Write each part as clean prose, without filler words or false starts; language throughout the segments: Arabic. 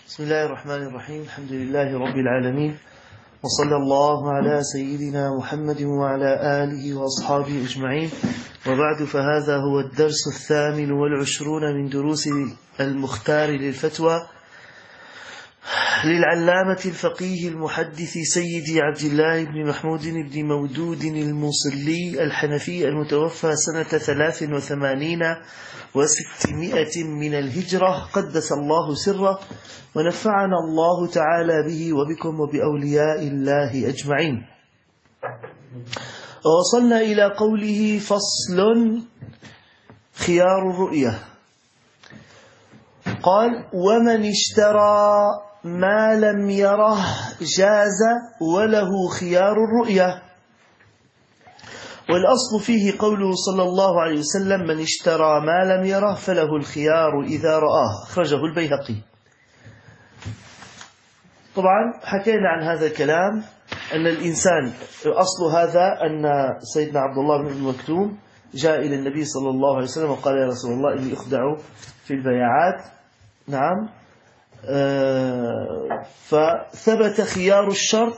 بسم الله الرحمن الرحيم. الحمد لله رب العالمين، وصلى الله على سيدنا محمد وعلى آله وأصحابه أجمعين، وبعد، فهذا هو الدرس 28 من دروس المختار للفتوى للعلامة الفقيه المحدث سيدي عبد الله بن محمود بن مودود الموصلي الحنفي المتوفى سنة 83 و600 من الهجرة، قدس الله سره ونفعنا الله تعالى به وبكم وبأولياء الله أجمعين. ووصلنا إلى قوله: فصل خيار الرؤية. قال: ومن اشترى ما لم يره جاز وله خيار الرؤية. والأصل فيه قوله صلى الله عليه وسلم: من اشترى ما لم يره فله الخيار إذا رآه، أخرجه البيهقي. طبعا حكينا عن هذا الكلام، أن الإنسان أصل هذا أن سيدنا عبد الله بن مكتوم جاء إلى النبي صلى الله عليه وسلم وقال: يا رسول الله، إني أخدع في البيعات. نعم. فثبت خيار الشرط: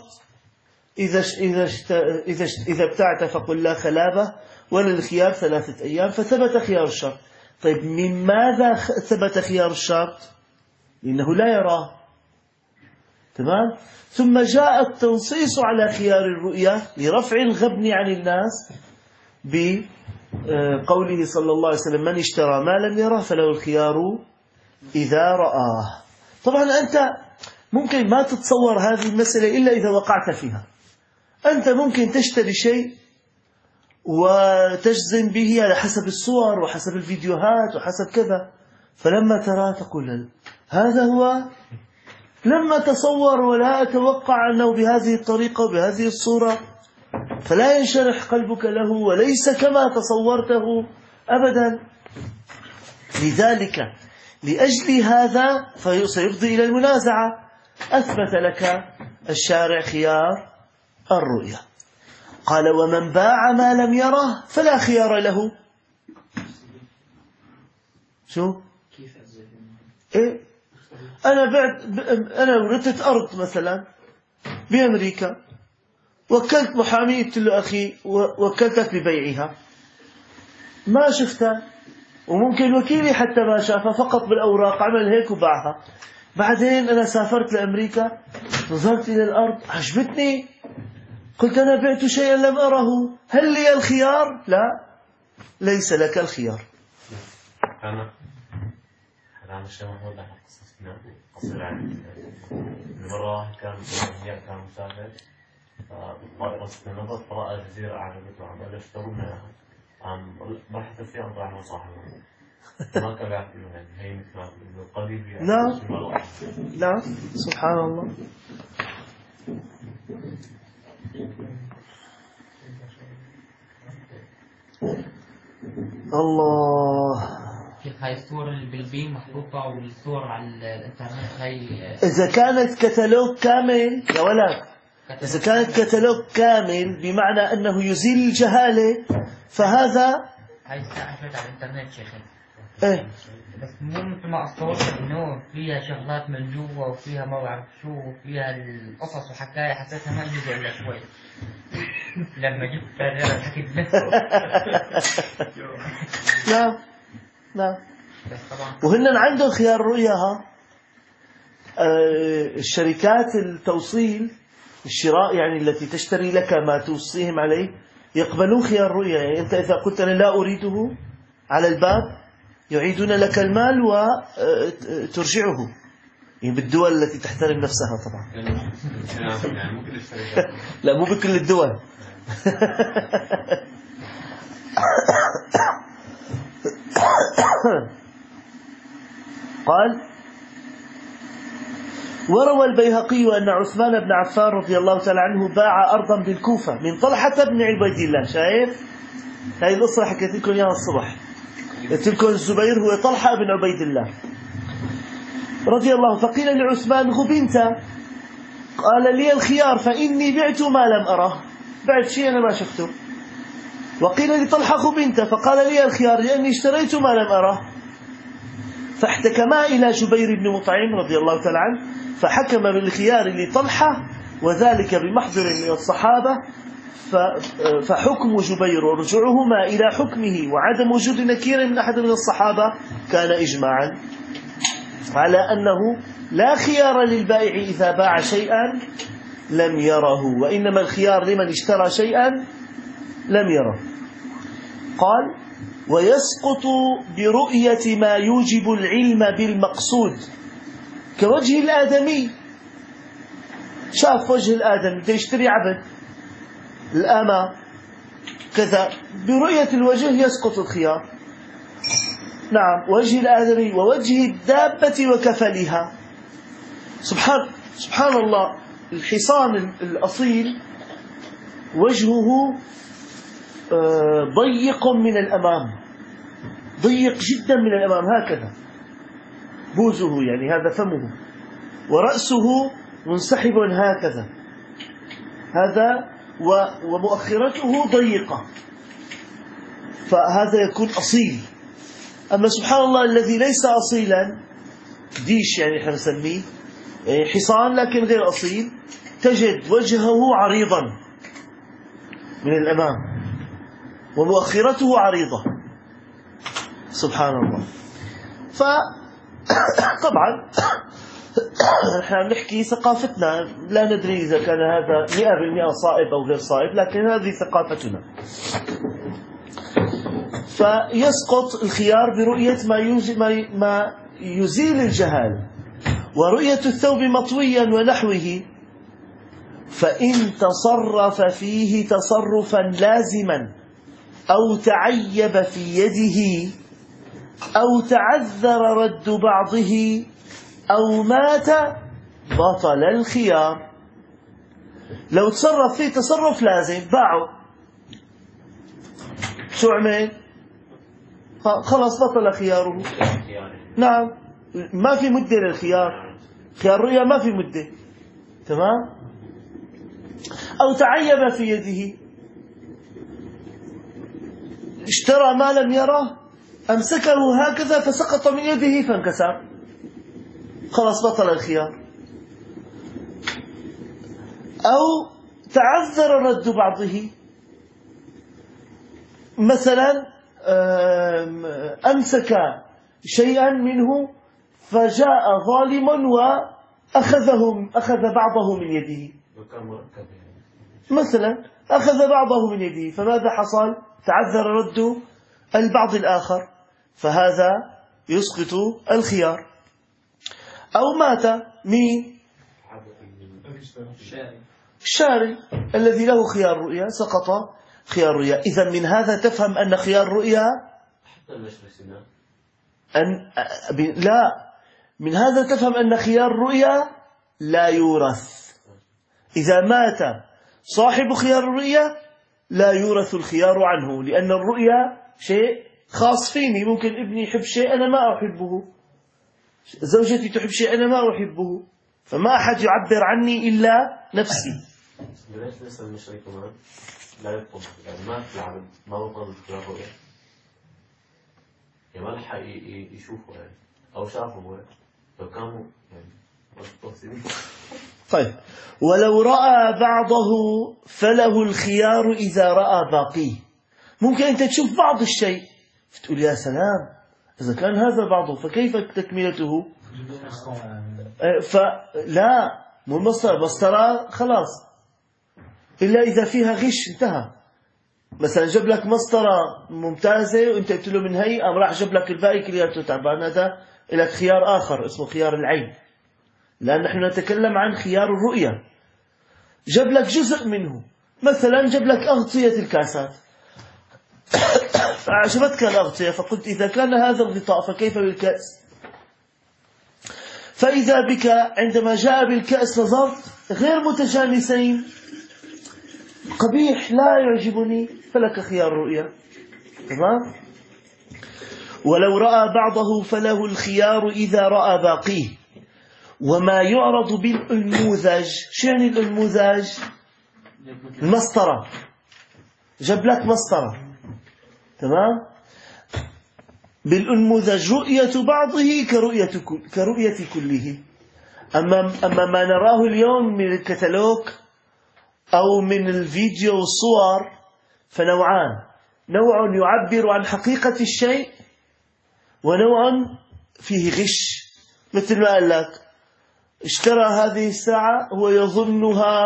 إذا ابتعت فقل لا خلابة، وللخيار 3 أيام. فثبت خيار الشرط. طيب، من ماذا ثبت خيار الشرط؟ لأنه لا يراه. تمام. ثم جاء التنصيص على خيار الرؤية لرفع الغبن عن الناس بقوله صلى الله عليه وسلم: من اشترى ما لم يره فله الخيار إذا رآه. طبعا أنت ممكن ما تتصور هذه المسألة إلا إذا وقعت فيها. أنت ممكن تشتري شيء وتجزم به على حسب الصور وحسب الفيديوهات وحسب كذا، فلما ترى تقول: هذا هو، لما تصور ولا أتوقع أنه بهذه الطريقة وبهذه الصورة، فلا ينشرح قلبك له وليس كما تصورته أبدا. لذلك لأجل هذا سيفضي إلى المنازعة. أثبت لك الشارع خيار الرؤية. قال: ومن باع ما لم يره فلا خيار له. شو؟ إيه؟ أنا ورثت أرض مثلا بأمريكا، وكلت محامي، قلت له: أخي، وكلتك ببيعها، ما شفتها، وممكن وكيلي حتى ما شافها، فقط بالأوراق عمل هيك وباعها. بعدين أنا سافرت لأمريكا، نظرت إلى الأرض، عجبتني، قلت: أنا بعت شيئا لم أره، هل لي الخيار؟ لا، ليس لك الخيار. أنا الشيخ محمود أحد قصص عن مرة كان مسافر، فقصد النظر فرأى جزيرة أعجبته، عمال يشترونها، بحث فيها عن طعم صاحبه، ما كان يعرفون هي مثل القليل. نعم، سبحان الله. الله. هاي الصور اللي بالبين محطوطة، والصور على الانترنت هاي إذا كانت كتالوج كامل يا ولد، إذا كانت كتالوج كامل بمعنى أنه يزيل الجهالة، فهذا هاي استعملت على الانترنت شيخ. إيه؟ بس مو مثل ما أصورت، إنه فيها شغلات من جوا وفيها ما بعرف شو، وفيها القصص وحكاية، حسيتها ما يجوز إلا شوي. لما جبت غير حكيت نفسه. لا. وهن عندهم خيار رؤية. الشركات التوصيل الشراء، يعني التي تشتري لك ما توصيهم عليه، يقبلون خيار رؤية. يعني أنت إذا قلت أنا لا أريده على الباب، يعيدون لك المال وترجعه، يعني بالدول التي تحترم نفسها طبعا. يعني ممكن الشركات لا، مو بكل الدول. قال: وروى البيهقي أن عثمان بن عفان رضي الله تعالى عنه باع أرضا بالكوفة من طلحة بن عبيد الله. شايف هاي القصة حكيت لكم إياها الصبح، قلت لكم الزبير هو طلحة بن عبيد الله رضي الله. فقيل لعثمان: غبنت؟ قال: لي الخيار، فإني بعت ما لم أره، بعت شيء أنا ما شفته. وقيل لطلحة: غبنت؟ فقال: لي الخيار، لأني اشتريت ما لم أره. فاحتكما إلى جبير بن مطعم رضي الله تعالى عنه فحكم بالخيار لطلحة وذلك بمحضر من الصحابة، فحكم جبير ورجوعهما إلى حكمه وعدم وجود نكير من أحد من الصحابة كان إجماعا على أنه لا خيار للبائع إذا باع شيئا لم يره، وإنما الخيار لمن اشترى شيئا لم يره. قال: ويسقط برؤية ما يوجب العلم بالمقصود كوجه الآدمي. شاف وجه الآدمي يشتري عبد الأمة كذا، برؤية الوجه يسقط الخيار. نعم، وجه الآدمي ووجه الدابة وكفلها. سبحان الله، الحصان الأصيل وجهه ضيق من الأمام، ضيق جدا من الأمام، هكذا بوزه يعني هذا فمه، ورأسه منسحب هكذا، هذا ومؤخرته ضيقة، فهذا يكون أصيل. أما سبحان الله الذي ليس أصيلا، ديش يعني احنا نسميه حصان لكن غير أصيل، تجد وجهه عريضا من الأمام ومؤخرته عريضة. سبحان الله. فطبعا نحن نحكي ثقافتنا، لا ندري إذا كان هذا 100% صائب أو غير صائب، لكن هذه ثقافتنا. فيسقط الخيار برؤية ما يزيل الجهال، ورؤية الثوب مطويا ونحوه، فإن تصرف فيه تصرفا لازما أو تعيب في يده أو تعذر رد بعضه أو مات بطل الخيار. لو تصرف فيه تصرف لازم، باعه، شو عمل؟ خلص بطل خياره. نعم، ما في مدة للخيار، خيار الرؤيا ما في مدة، تمام. أو تعيب في يده، اشترى ما لم يره، أمسكه هكذا فسقط من يده فانكسر، خلص بطل الخيار. أو تعذر رد بعضه، مثلا أمسك شيئا منه فجاء ظالم أخذ بعضه من يده، مثلا أخذ بعضه من يده، فماذا حصل؟ تعذر رد البعض الآخر، فهذا يسقط الخيار. أو مات مين؟ الشاري الذي له خيار رؤيا، سقط خيار رؤيا. إذا من هذا تفهم أن خيار رؤيا لا، من هذا تفهم أن خيار رؤيا لا يورث. إذا مات صاحب خيار الرؤيا لا يورث الخيار عنه، لأن الرؤيا شيء خاص فيني. ممكن ابني يحب شيء أنا ما أحبه، زوجتي تحب شيء أنا ما أحبه، فما أحد يعبر عني إلا نفسي. ليش لسه المشرك كمان لا يطلب، يعني ما في العبد ما وصل للخيار الرؤيا، يعني ما لحق يشوفه يعني، أو شافه هو فكانوا يعني متصلين. طيب، ولو رأى بعضه فله الخيار إذا رأى باقيه. ممكن أنت تشوف بعض الشيء فتقول يا سلام، إذا كان هذا بعضه فكيف تكملته؟ فلا، مو مسطرة خلاص، إلا إذا فيها غش انتهى. مثلا جاب لك مسطرة ممتازة وانت قلت له من هي، قام راح جاب لك الباقي كلياته تعبان، هذا لك خيار آخر اسمه خيار العين، لأن نحن نتكلم عن خيار الرؤية. جاب لك جزء منه، مثلا جاب لك أغطية الكاسات فأعجبتك الأغطية، فقلت إذا كان هذا الغطاء فكيف بالكأس؟ فإذا بك عندما جاء بالكأس نظرت غير متجانسين، قبيح لا يعجبني، فلك خيار رؤية، تمام. ولو رأى بعضه فله الخيار إذا رأى باقيه. وما يعرض بالأنموذج، شو يعني الأنموذج؟ المسطرة، جاب لك مسطرة، تمام، بالأنموذج رؤية بعضه كرؤية كله. أما ما نراه اليوم من الكتالوج أو من الفيديو والصور فنوعان: نوع يعبر عن حقيقة الشيء، ونوع فيه غش. مثل ما قال لك اشترى هذه الساعة هو يظنها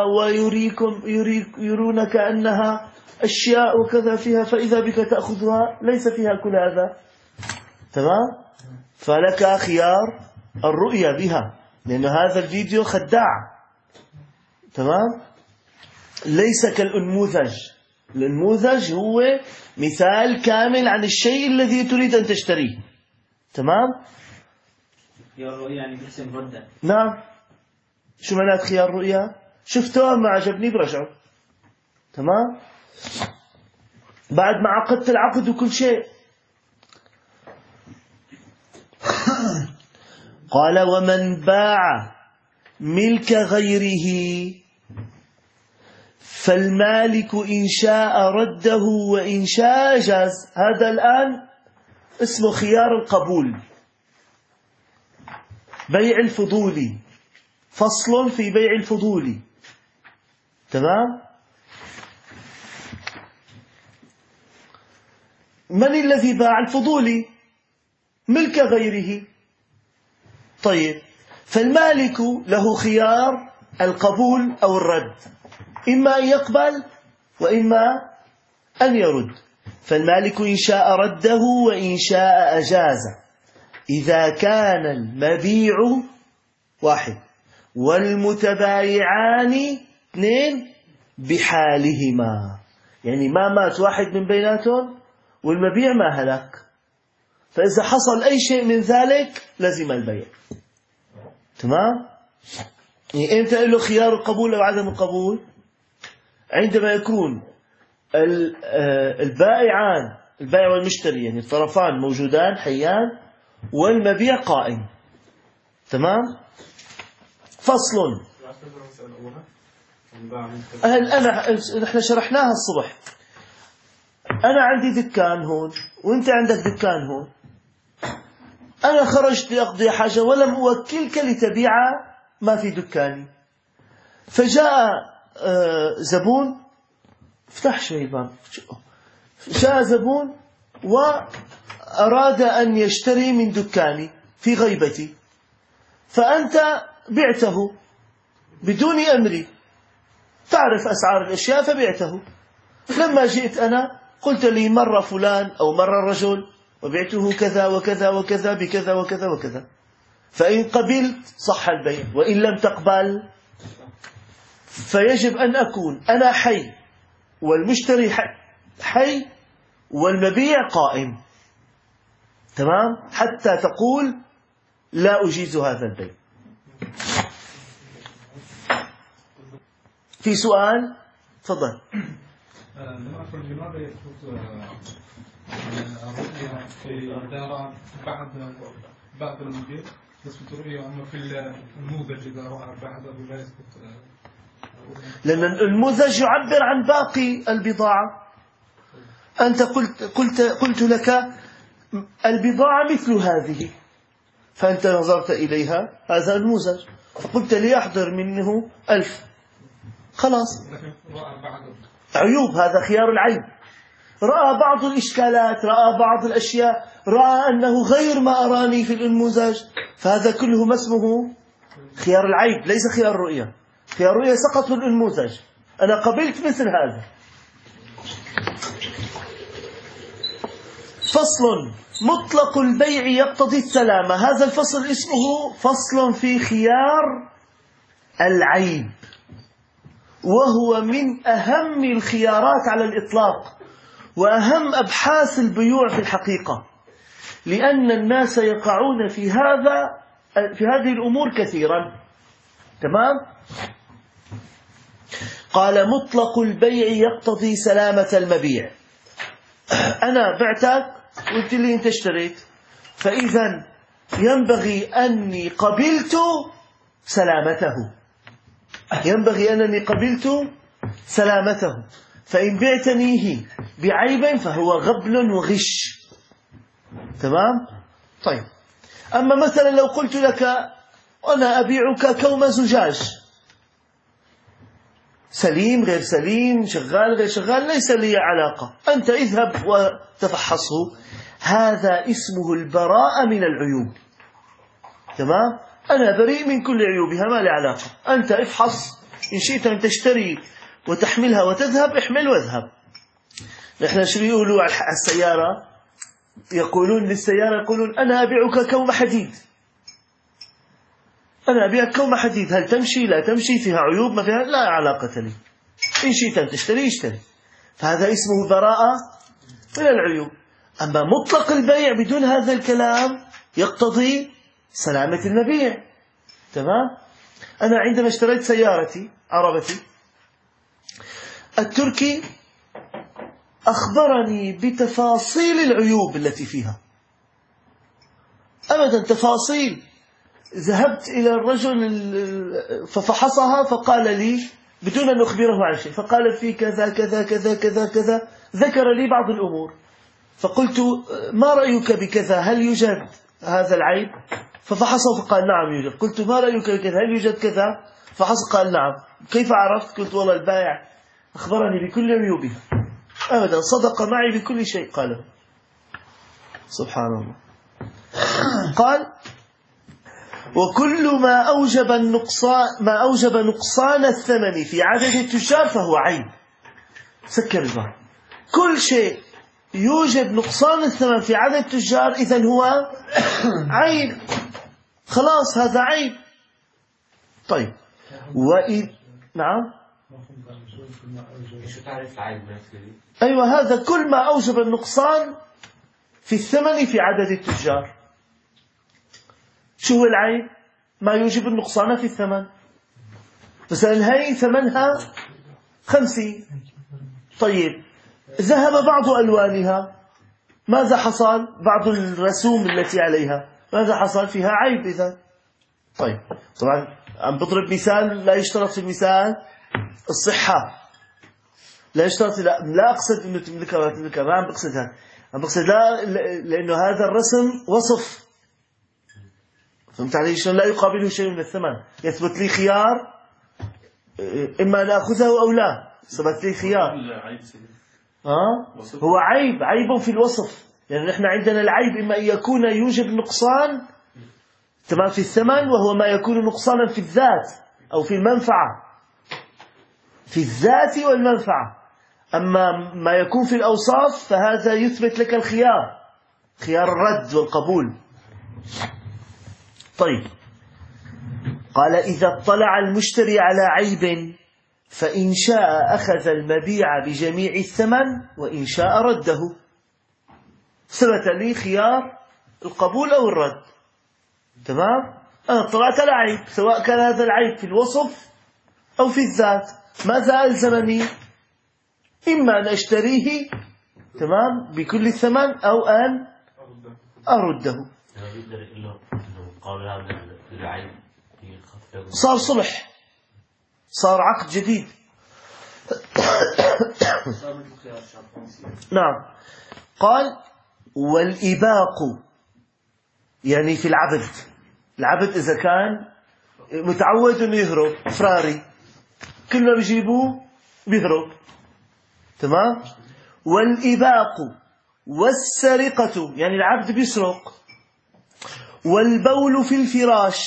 يرونك أنها أشياء وكذا فيها، فإذا بك تأخذها ليس فيها كل هذا. تمام؟ فلك خيار الرؤية بها، لأن هذا الفيديو خداع. تمام؟ ليس كالأنموذج. الأنموذج هو مثال كامل عن الشيء الذي تريد أن تشتريه. تمام؟ خيار الرؤية يعني باسم ردة. نعم. شو معنات خيار رؤية؟ شفته ما عجبني برجعه. تمام؟ بعد ما عقدت العقد وكل شيء. قال: ومن باع ملك غيره فالمالك إن شاء رده وإن شاء جاز. هذا الآن اسمه خيار القبول، بيع الفضولي، فصل في بيع الفضولي. تمام؟ من الذي باع الفضولي؟ ملك غيره. طيب، فالمالك له خيار القبول أو الرد، إما أن يقبل وإما أن يرد. فالمالك إن شاء رده وإن شاء أجاز، إذا كان المبيع واحد والمتبايعان اثنين بحالهما، يعني ما مات واحد من بيناتهم والمبيع ما هلك، فإذا حصل أي شيء من ذلك لزم البيع. تمام؟ يعني إمتى له خيار القبول أو عدم القبول؟ عندما يكون البائعان، البائع والمشتري يعني الطرفان موجودان حيان والمبيع قائم. تمام؟ فصل. نحن شرحناها الصبح. أنا عندي دكان هون وأنت عندك دكان هون. أنا خرجت لأقضي حاجة ولم أوكلك لتبيع ما في دكاني، فجاء زبون، افتح شيبان، جاء زبون وأراد أن يشتري من دكاني في غيبتي، فأنت بعته بدون أمري، تعرف أسعار الأشياء فبعته. لما جئت أنا قلت لي مر فلان أو مر الرجل وبعته كذا وكذا وكذا بكذا وكذا وكذا، فإن قبلت صح البيع، وإن لم تقبل فيجب أن أكون أنا حي والمشتري حي والمبيع قائم. تمام؟ حتى تقول لا أجيز هذا البيع. في سؤال؟ تفضل. لماذا يسقط الرؤيا في إدارة بعد المدير يسقط الرؤيا، أما في النموذج إذا رأى بعده لا يسقط؟ لأن النموذج يعبر عن باقي البضاعة. أنت قلت لك البضاعة مثل هذه، فأنت نظرت إليها، هذا النموذج، فقلت لي أحضر منه 1000، خلاص. عيوب، هذا خيار العيب. رأى بعض الإشكالات، رأى بعض الأشياء، رأى أنه غير ما أراني في النموذج، فهذا كله ما اسمه خيار العيب، ليس خيار الرؤية. خيار الرؤية سقط النموذج، أنا قبلت مثل هذا. فصل: مطلق البيع يقتضي السلامة. هذا الفصل اسمه فصل في خيار العيب، وهو من أهم الخيارات على الإطلاق وأهم أبحاث البيوع في الحقيقة، لأن الناس يقعون في هذه الأمور كثيرا. تمام؟ قال: مطلق البيع يقتضي سلامة المبيع. أنا بعتك قلت لي أنت اشتريت، فإذا ينبغي أني قبلت سلامته، ينبغي أنني قبلت سلامته، فإن بعتنيه بعيب فهو غبن وغش. تمام؟ طيب، أما مثلا لو قلت لك أنا أبيعك كوم زجاج، سليم غير سليم، شغال غير شغال، ليس لي علاقة، أنت اذهب وتفحصه، هذا اسمه البراءة من العيوب. تمام؟ أنا بريء من كل عيوبها، ما لي علاقة، أنت افحص، إن شئت أن تشتري وتحملها وتذهب، احمل واذهب. نحن شو يقولوا على السيارة؟ يقولون للسيارة، يقولون أنا أبيعك كوم حديد، أنا أبيعك كوم حديد، هل تمشي لا تمشي، فيها عيوب ما فيها، لا علاقة لي، إن شئت أن تشتري اشتري. فهذا اسمه براءة من العيوب. أما مطلق البيع بدون هذا الكلام يقتضي سلامة المبيع. تمام؟ أنا عندما اشتريت سيارتي عربتي، التركي أخبرني بتفاصيل العيوب التي فيها، أبدا تفاصيل. ذهبت إلى الرجل ففحصها فقال لي بدون أن أخبره عن شيء، فقال في كذا كذا كذا كذا كذا، ذكر لي بعض الأمور، فقلت ما رأيك بكذا، هل يوجد هذا العيب؟ ففحصه فقال نعم يوجد. قلت ما رأيك بكذا، هل يوجد كذا؟ فحص قال نعم. كيف عرفت؟ قلت والله البائع أخبرني بكل عيوبها، أبدا صدق معي بكل شيء قاله. سبحان الله. قال وكل ما أوجب نقصان الثمن في عدد التجار فهو عيب. سكر الباب. كل شيء يوجب نقصان الثمن في عدد التجار إذن هو عيب، خلاص هذا عيب. طيب نعم، شو تعرف العيب نفسه؟ أيوة، هذا كل ما أوجب النقصان في الثمن في عدد التجار. شو هو العيب؟ ما يوجب النقصان في الثمن. مثلا هي ثمنها 50، طيب ذهب بعض ألوانها، ماذا حصل؟ بعض الرسوم التي عليها ماذا حصل؟ فيها عيب إذا. طيب طبعا عم بضرب مثال، لا يشترط في المثال الصحة، لا يشترط، لا أقصد أنه تملكها ولا تملكها، ما عم بقصدها، عم بقصد لا، لأنه هذا الرسم وصف، فهمت علي شلون؟ لا يقابله شيء من الثمن، يثبت لي خيار، إما أن أخذه أو لا، ثبت لي خيار. هو عيب في الوصف، يعني نحن عندنا العيب إما أن يكون يوجب نقصان تمام في الثمن، وهو ما يكون نقصانا في الذات أو في المنفعة، في الذات والمنفعة. أما ما يكون في الأوصاف فهذا يثبت لك الخيار، خيار الرد والقبول. طيب قال إذا اطلع المشتري على عيب فإن شاء أخذ المبيع بجميع الثمن وإن شاء رده. ثبت لي خيار القبول أو الرد. تمام؟ أنا اطلعت على عيب، سواء كان هذا العيب في الوصف أو في الذات، ماذا ألزمني؟ إما أن أشتريه تمام بكل الثمن أو أن أرده. صار صلح، صار عقد جديد. نعم. قال والإباق، يعني في العبد إذا كان متعود أنه يهرب، فراري كل ما بيجيبوه بيهرب، تمام. والإباق والسرقة، يعني العبد بيسرق. والبول في الفراش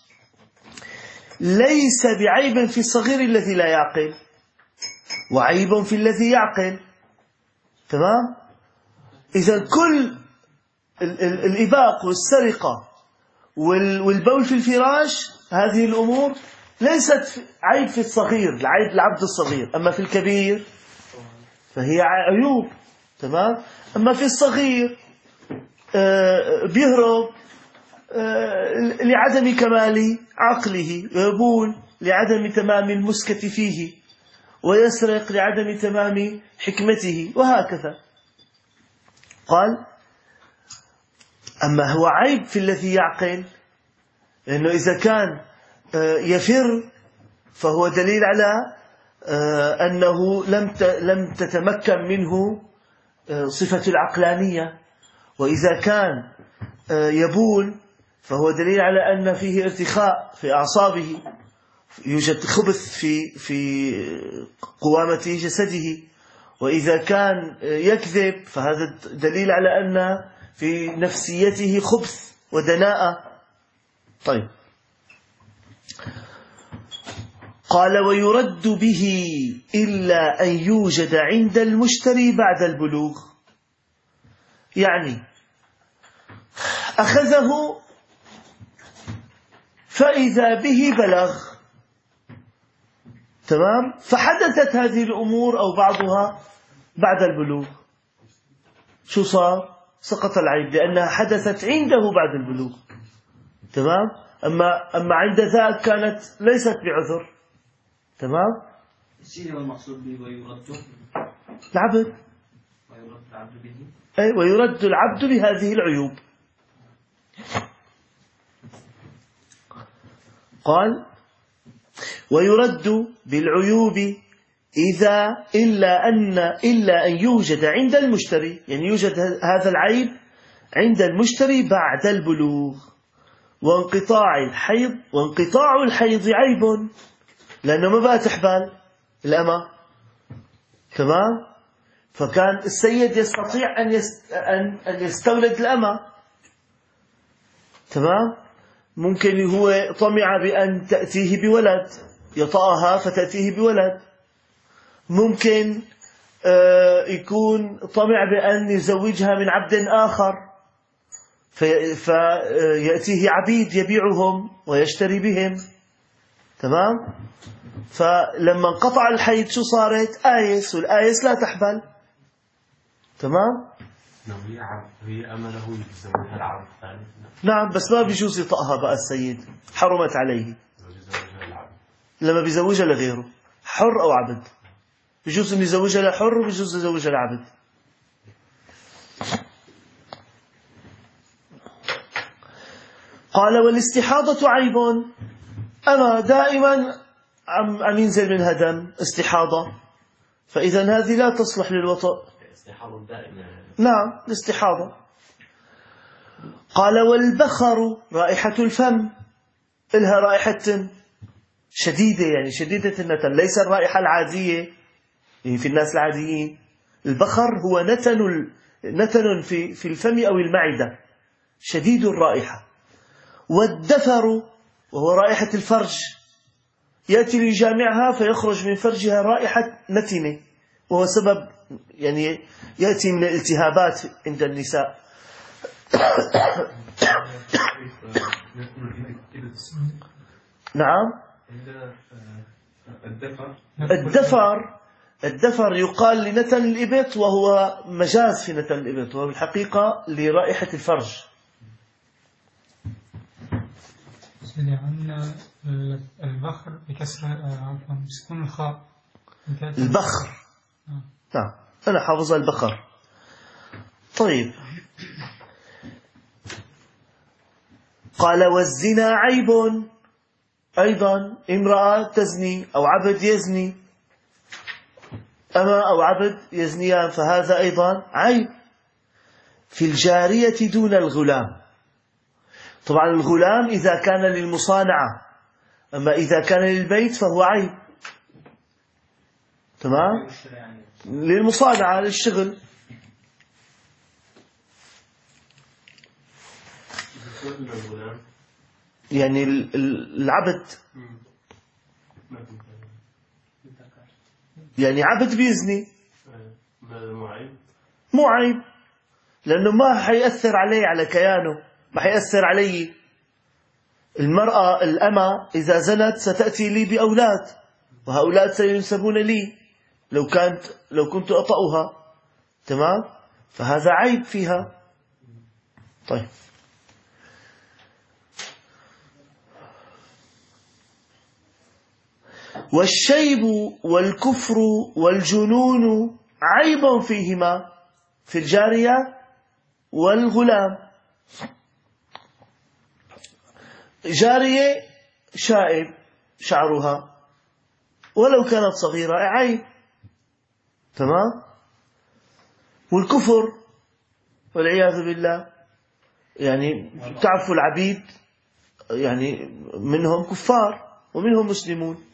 ليس بعيب في الصغير الذي لا يعقل، وعيب في الذي يعقل. تمام. إذا كل الإباق والسرقة والبول في الفراش، هذه الأمور ليست عيب في الصغير، العبد الصغير. أما في الكبير فهي عيوب. تمام. أما في الصغير بيهرب لعدم كمال عقله، ويبول لعدم تمام المسكة فيه، ويسرق لعدم تمام حكمته، وهكذا. قال أما هو عيب في الذي يعقل، لأنه إذا كان يفر فهو دليل على أنه لم تتمكن منه صفة العقلانية، وإذا كان يبول فهو دليل على أن فيه ارتخاء في أعصابه، يوجد خبث في قوامة جسده. وإذا كان يكذب فهذا دليل على أن في نفسيته خبث ودناءة. طيب، قال ويرد به إلا أن يوجد عند المشتري بعد البلوغ. يعني أخذه فإذا به بلغ، تمام، فحدثت هذه الأمور أو بعضها بعد البلوغ، شو صار؟ سقط العيب لأنها حدثت عنده بعد البلوغ، تمام. أما عند ذاك كانت ليست بعذر، تمام. الشيء هو المقصود به ويرد العبد، ويرد العبد به. أي ويرد العبد بهذه العيوب. قال ويرد بالعيوب إلا أن يوجد عند المشتري، يعني يوجد هذا العيب عند المشتري بعد البلوغ. وانقطاع الحيض عيب، لأنه ما بقى تحبال الأمة، تمام. فكان السيد يستطيع أن يستولد الأمة، تمام. ممكن هو طمع بأن تأتيه بولد، يطأها فتأتيه بولد. ممكن يكون طمع بأن يزوجها من عبد آخر فيأتيه عبيد يبيعهم ويشتري بهم، تمام. فلما انقطع الحيض شو صارت؟ آيس، والآيس لا تحبل، تمام. هي أمله يتزوجها العبد الثاني. نعم، بس ما بيجوز يطأها بقى السيد، حرمت عليه لما بيزوجها لغيره، حر أو عبد. بيجوز أن يزوجها لحر وبيجوز يزوجها لعبد. قال والاستحاضة عيب، أما دائما عم ينزل منها دم استحاضة، فإذا هذه لا تصلح للوطأ. استحاضة دائما. نعم، الاستحاضة. قال والبخر رائحة الفم، إلها رائحة شديدة، يعني شديدة النتن، ليس الرائحة العادية يعني في الناس العاديين. البخر هو نتن في الفم أو المعدة شديد الرائحة. والدفر وهو رائحة الفرج، يأتي ليجامعها فيخرج من فرجها رائحة نتنة، وهو سبب يعني يأتي من الالتهابات عند النساء. نعم. الدفر يقال لنتن الإبط، وهو مجاز في نتن الإبط، وهو بالحقيقة لرائحة الفرج. عندنا البخر بكسر عفوا سكون الخاء. البخر، نعم، أنا حافظ البخر. طيب، قال والزنا عيب أيضا، امرأة تزني أو عبد يزني، أما أو عبد يزنيان، فهذا أيضا عيب. في الجارية دون الغلام. طبعا الغلام إذا كان للمصانعة، أما إذا كان للبيت فهو عيب، تمام، للمصانعة للشغل. يعني العبد، يعني عبد بيزني مو عيب، لأنه ما حيأثر عليه على كيانه، ما حيأثر علي. المرأة الأمة إذا زنت ستأتي لي بأولاد، وهؤلاء سينسبون لي لو كنت أطأها، تمام. فهذا عيب فيها. طيب، والشيب والكفر والجنون عيب فيهما، في الجارية والغلام. جارية شائب شعرها ولو كانت صغيرة عيب، تمام. والكفر والعياذ بالله. يعني تعرفوا العبيد يعني منهم كفار ومنهم مسلمون.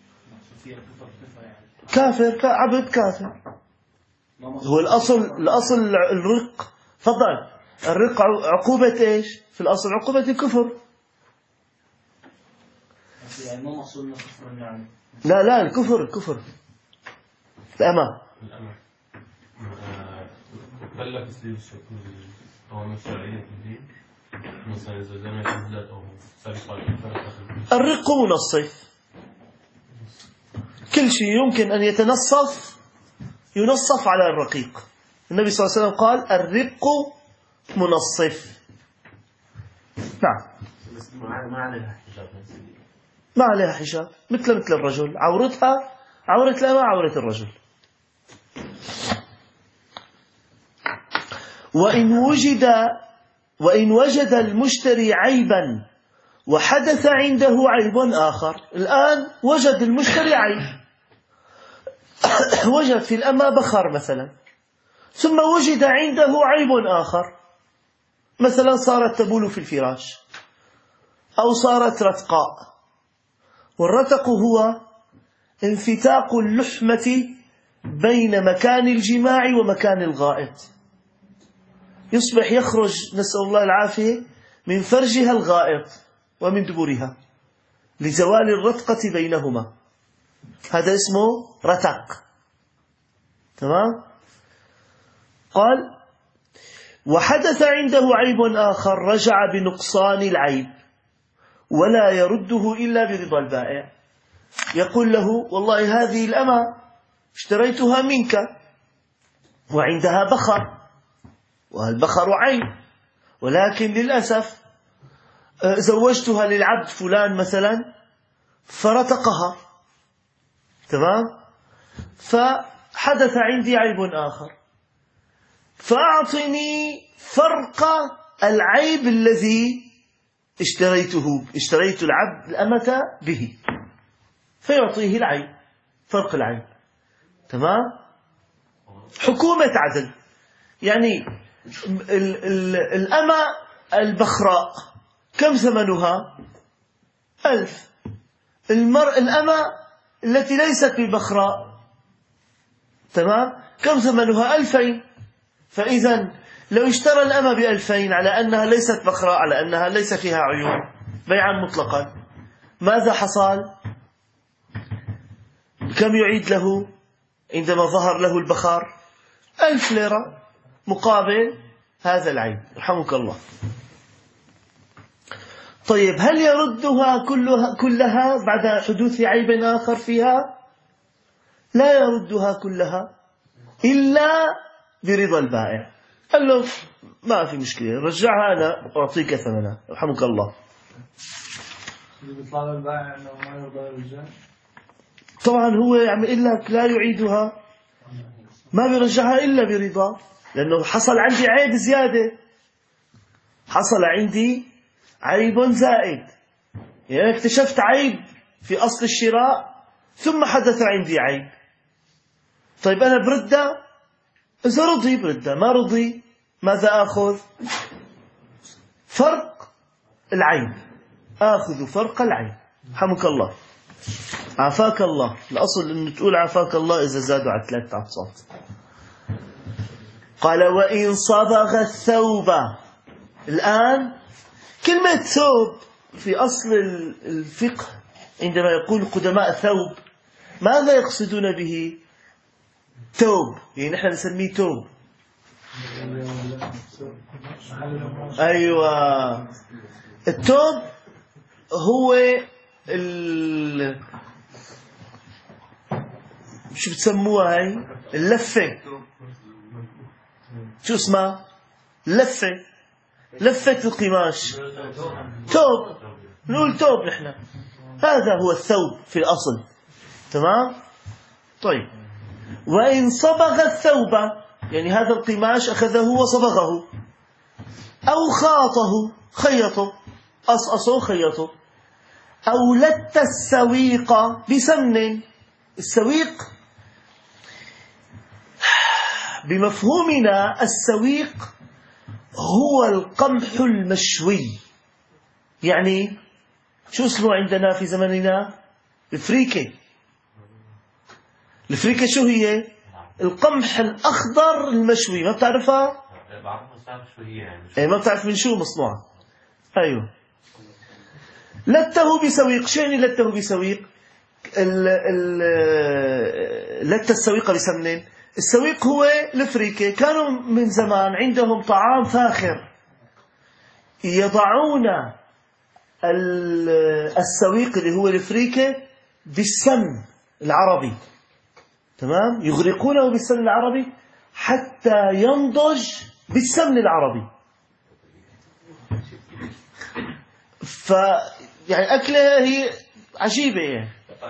كافر عبد كافر. هو الأصل الرق. فضل الرق عقوبة إيش؟ في الأصل عقوبة الكفر. يعني ما مقصود انه كفر يعني. لا الكفر الأمة كلف يصير أوامر شرعية في الدين مثلا إذا زنت نزلت أو سرقة. الرق منصف. كل شيء يمكن أن ينصف على الرقيق. النبي صلى الله عليه وسلم قال الرق منصف. نعم. ما عليها حجاب. ما عليها حجاب مثل الرجل. عورتها عورة الأمة عورة الرجل. وإن وجد المشتري عيبا وحدث عنده عيب آخر. الآن وجد المشتري عيب، وجد في الأمة بخر مثلا، ثم وجد عنده عيب آخر، مثلا صارت تبول في الفراش أو صارت رتقاء. والرتق هو انفتاق اللحمة بين مكان الجماع ومكان الغائط. يصبح يخرج نسأل الله العافية من فرجها الغائط ومن دبرها لزوال الرتقة بينهما. هذا اسمه رتق. تمام؟ قال وحدث عنده عيب آخر رجع بنقصان العيب ولا يرده إلا برضا البائع. يقول له والله هذه الأمة اشتريتها منك وعندها بخر، والبخر عيب، ولكن للأسف زوجتها للعبد فلان مثلا فرتقها. تمام؟ فحدث عندي عيب آخر، فأعطني فرق العيب الذي اشتريت العبد الأمة به، فيعطيه العيب، فرق العيب. تمام؟ حكومة عدل. يعني الأمة البخراء كم ثمنها؟ 1000. الأمة التي ليست ببخراء تمام كم ثمنها؟ 2000. فإذا لو اشترى الأمة ب2000 على أنها ليست بخراء، على أنها ليس فيها عيون، بيعا مطلقا، ماذا حصل؟ كم يعيد له عندما ظهر له البخار؟ 1000 ليرة مقابل هذا العيب. رحمك الله. طيب هل يردها كلها بعد حدوث عيب آخر فيها؟ لا يردها كلها إلا برضا البائع. قال له ما في مشكلة، رجعها أنا أعطيك ثمنها. رحمك الله. بيطلع البائع انه ما يرضى الرجال. طبعا هو يعمل لك لا يعيدها، ما بيرجعها إلا برضا، لأنه حصل عندي عيب زيادة، حصل عندي عيب زائد. يعني اكتشفت عيب في أصل الشراء ثم حدث عندي عيب. طيب أنا بردة، إذا رضي بردة، ما رضي ماذا آخذ؟ فرق العيب. آخذ فرق العيب. رحمك الله. عافاك الله. الأصل أنه تقول عافاك الله إذا زادوا على 3 أبساط. قال وإن صبغ الثوب. الآن كلمة ثوب في أصل الفقه عندما يقول قدماء ثوب ماذا يقصدون به؟ ثوب يعني نحن نسميه ثوب. أيوة، الثوب هو شو بتسموها هاي؟ اللفة. شو اسمها؟ لفة القماش. ثوب، نقول ثوب نحن. هذا هو الثوب في الأصل. تمام؟ طيب وإن صبغ الثوب يعني هذا القماش أخذه وصبغه أو خاطه، خيطه، أصأصه خيطه، أو لت السويق بسمن. السويق بمفهومنا السويق هو القمح المشوي. يعني شو اسمه عندنا في زمننا؟ الفريكة. الفريكة شو هي؟ القمح الأخضر المشوي. ما بتعرفها؟ بعرفها بس بعرف شو هي يعني. ايه ما بتعرف من شو مصنوعة. أيوه. لته بسويق. شو يعني لته بسويق؟ لت السويق بسمن. السويق هو الفريكة. كانوا من زمان عندهم طعام فاخر، يضعون السويق اللي هو الفريكة بالسمن العربي. تمام؟ يغرقونه بالسمن العربي حتى ينضج بالسمن العربي. يعني أكلة هي عجيبة يعني.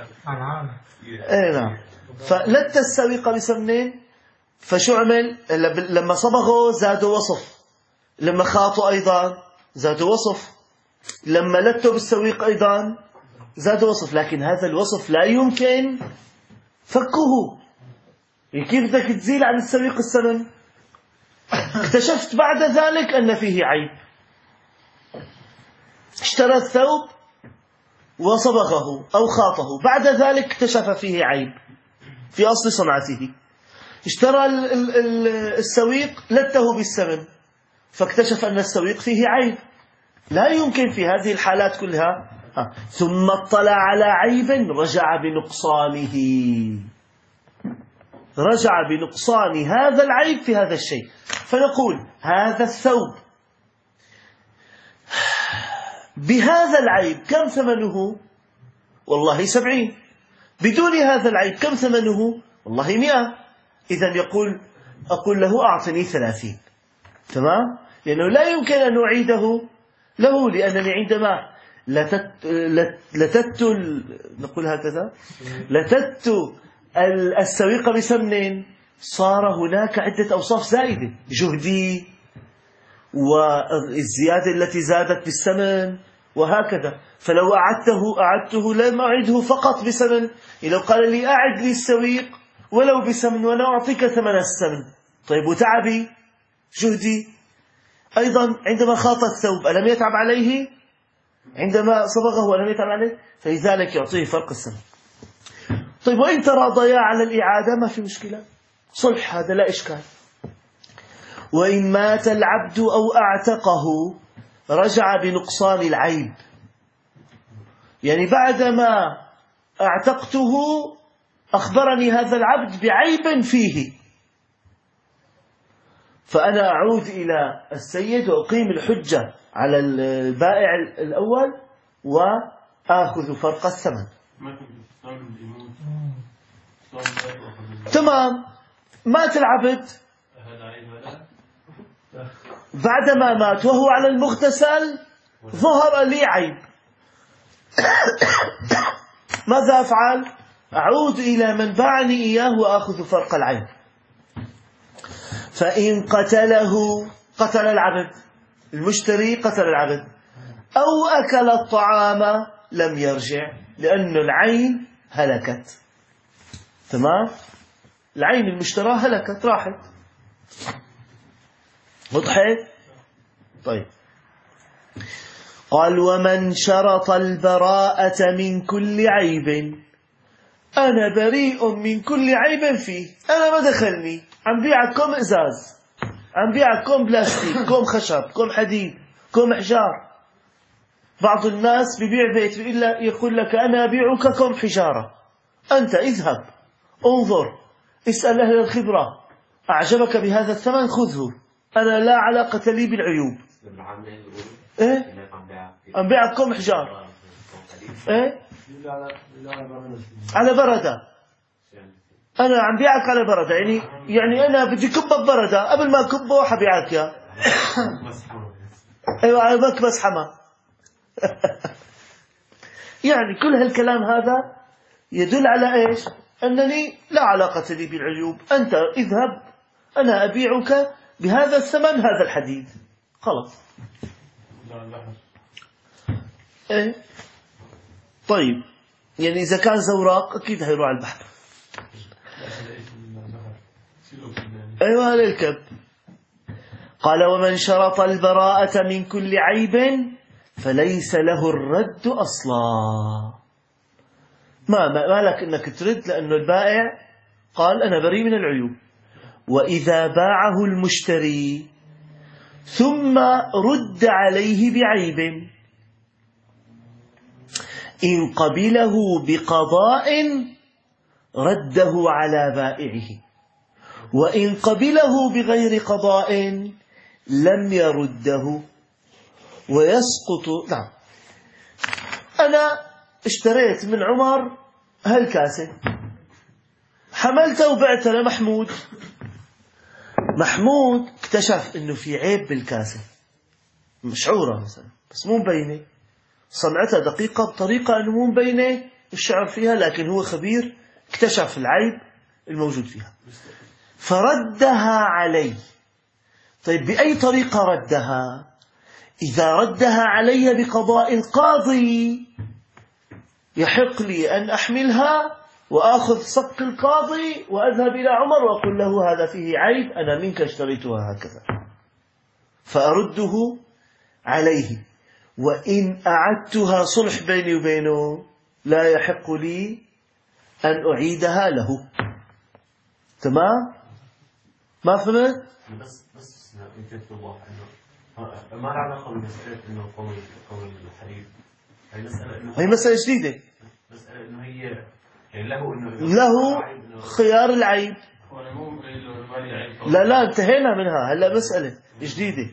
نعم. فلت السويق بسمنين. فشو عمل؟ لما صبغوا زادوا وصف، لما خاطوا أيضا زادوا وصف، لما لتوا بالسويق أيضا زادوا وصف. لكن هذا الوصف لا يمكن فكه. كيف بدك تزيل عن السويق السمن؟ اكتشفت بعد ذلك أن فيه عيب. اشترى الثوب وصبغه أو خاطه، بعد ذلك اكتشف فيه عيب في أصل صنعته. اشترى السويق لته بالسمن، فاكتشف أن السويق فيه عيب. لا يمكن في هذه الحالات كلها. ثم اطلع على عيب رجع بنقصانه، رجع بنقصان هذا العيب في هذا الشيء. فنقول هذا الثوب بهذا العيب كم ثمنه؟ والله 70. بدون هذا العيب كم ثمنه؟ والله 100. إذن أقول له أعطني 30. تمام؟ لأنه لا يمكن أن أعيده له، لأنني عندما لتت نقول هكذا لتت السويق بسمن، صار هناك عدة أوصاف زائدة، جهدي والزيادة التي زادت بالثمن وهكذا. فلو أعدته لم أعده فقط بثمن. لو قال لي أعد لي السويق ولو بثمن وأنا أعطيك ثمن الثمن، طيب وتعبي جهدي أيضا عندما خاط الثوب ألم يتعب عليه؟ عندما صبغه ألم يتعب عليه؟ فلذلك يعطيه فرق الثمن. طيب وإن تراضيا على الإعادة ما في مشكلة، صلح، هذا لا إشكال. وإن مات العبد أو أعتقه رجع بنقصان العيب. يعني بعدما أعتقته أخبرني هذا العبد بعيب فيه، فأنا أعود إلى السيد وأقيم الحجة على البائع الأول وآخذ فرق الثمن. تمام. مات العبد، بعدما مات وهو على المغتسل ظهر لي عيب. ماذا أفعل؟ أعود إلى من باعني إياه وأخذ فرق العيب. فإن قتله، قتل العبد، المشتري قتل العبد، أو أكل الطعام لم يرجع، لأن العين هلكت. تمام؟ العين المشترى هلكت، راحت. وضحت؟ طيب. قال ومن شرط البراءة من كل عيب، أنا بريء من كل عيب فيه، أنا ما دخلني، عم بيعك كم إزاز، عم بيعك كم بلاستيك، كم خشب، كم حديد، كم حجار. بعض الناس ببيع بيت يقول لك أنا أبيعك كم حجارة، أنت اذهب انظر اسأل أهل الخبرة، أعجبك بهذا الثمن خذه، أنا لا علاقة لي بالعيوب. إيه؟ عم بيعك كم حجار، إيه؟ على بردة، أنا عم بيعك على بردة، يعني أنا بدي كبة ببردة، قبل ما كبه حبيعك يا أيوة على مكبس حما. يعني كل هالكلام هذا يدل على إيش؟ أنني لا علاقة لي بالعيوب، أنت اذهب، أنا أبيعك بهذا الثمن هذا الحديد، خلاص. إيه؟ طيب، يعني إذا كان زوراق أكيد هيروح على البحر. أيوة للكب. قال ومن شرط البراءة من كل عيب فليس له الرد أصلا. ما لك أنك ترد، لأنه البائع قال أنا بريء من العيوب. وإذا باعه المشتري ثم رد عليه بعيب إن قبله بقضاء رده على بائعه، وإن قبله بغير قضاء لم يرده ويسقط. نعم، أنا اشتريت من عمر هالكاسة، حملته وبعته لمحمود. محمود اكتشف انه في عيب بالكاسة، مشعورة مثلا بس مو مبينة، صنعتها دقيقة بطريقة انه مو مبينة الشعر فيها، لكن هو خبير اكتشف العيب الموجود فيها فردها علي. طيب بأي طريقة ردها؟ إذا ردها علي بقضاء القاضي يحق لي أن أحملها وآخذ صك القاضي وأذهب إلى عمر وأقول له هذا فيه عيب، أنا منك اشتريتها هكذا، فأرده عليه. وإن أعدتها صلح بيني وبينه لا يحق لي أن أعيدها له. تمام؟ ما فهمت؟ بس يمكن توضح إنه ما له علاقة بمسألة إنه قول الحليب، هي مسألة جديدة. مسألة إنه هي يعني له خيار العيب. لا انتهينا منها، هلا مسألة جديدة.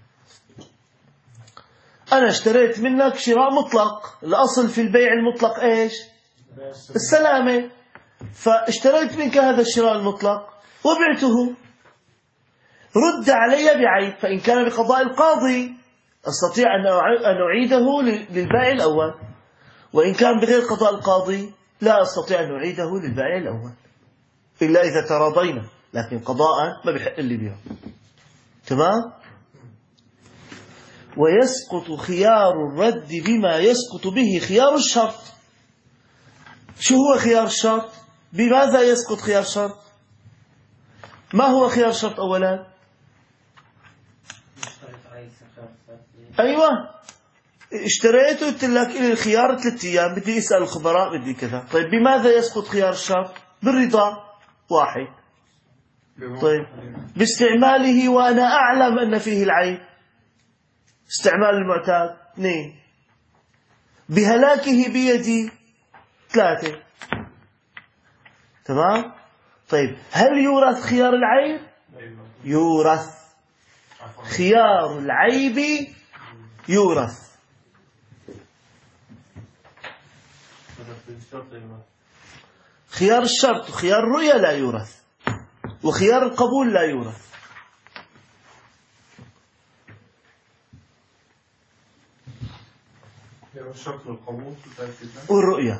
أنا اشتريت منك شراء مطلق، الأصل في البيع المطلق إيش؟ السلامة. فاشتريت منك هذا الشراء المطلق وبعته، رد علي بعيب، فإن كان بقضاء القاضي أستطيع أن أعيده للبائع الأول، وإن كان بغير قضاء القاضي لا أستطيع أن أعيده للبائع الأول إلا إذا تراضينا، لكن قضاء ما بحق اللي بيها. تمام؟ ويسقط خيار الرد بما يسقط به خيار الشرط. شو هو خيار الشرط؟ بماذا يسقط خيار الشرط؟ ما هو خيار الشرط أولا؟ أيوة، اشتريت وقلت لك إلي الخيار 3 أيام، بدي أسأل الخبراء بدي كذا. طيب بماذا يسقط خيار الشرط؟ بالرضا 1. طيب باستعماله وأنا أعلم أن فيه العيب، استعمال المعتاد 2. بهلاكه بيدي 3. تمام؟ طيب هل يورث خيار العيب؟ يورث خيار العيب، يورث. خيار الشرط وخيار الرؤية لا يورث، وخيار القبول لا يورث. الشرط والقبول والرؤية.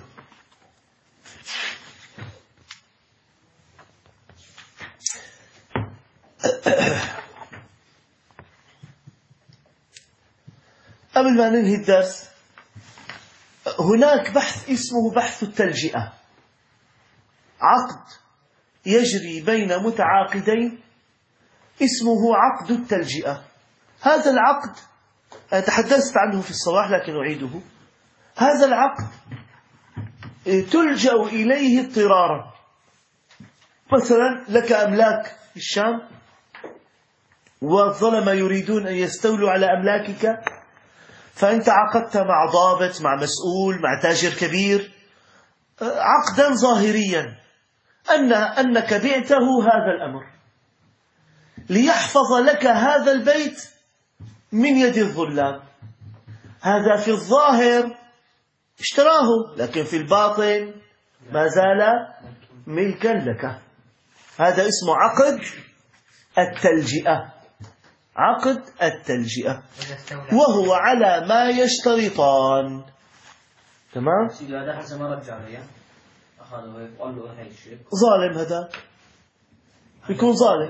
قبل ما ننهي الدرس، هناك بحث اسمه بحث التلجئة، عقد يجري بين متعاقدين اسمه عقد التلجئة. هذا العقد تحدثت عنه في الصباح لكن أعيده. هذا العقد تلجأ إليه اضطرارا. مثلا لك أملاك في الشام والظلمة يريدون أن يستولوا على أملاكك، فأنت عقدت مع ضابط، مع مسؤول، مع تاجر كبير عقدا ظاهريا أنك بعته هذا الأمر ليحفظ لك هذا البيت من يد الظلام. هذا في الظاهر اشتراه، لكن في الباطن ما زال ملكا لك. هذا اسمه عقد التلجئة، عقد التلجئة، وهو على ما يشترطان. تمام؟ هذا حسب ما رجع عليه أخذه هيك وقال له هيك شيء ظالم، هذا بيكون ظالم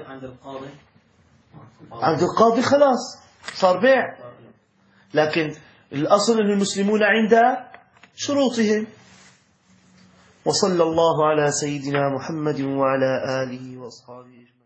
عند القاضي، خلاص صار بيع. لكن الأصل أن المسلمون عند شروطهم. وصلى الله على سيدنا محمد وعلى آله وأصحابه.